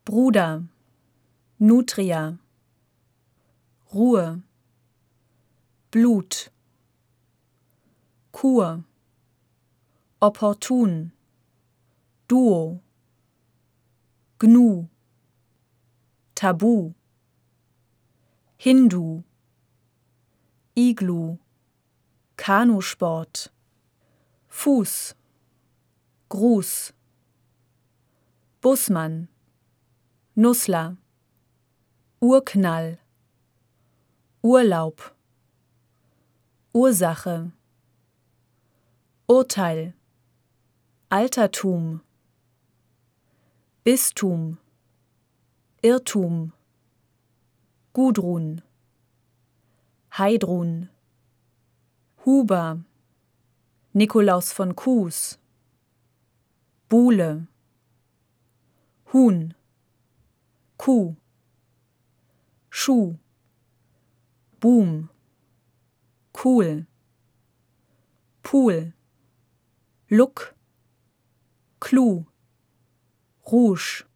Bruder, Nutria, Ruhe, Blut, Kur, opportun, Duo, Gnu, Tabu, Hindu, Iglu, Kanusport, Fuß, Gruß, Bussmann, Nussler, Urknall, Urlaub, Ursache, Urteil, Altertum, Bistum, Irrtum, Gudrun, Heidrun, Huber, Nikolaus von Kues, Buhle, Huhn, Kuh, Schuh, Boom, Cool, Pool, Look, Clou, Rouge,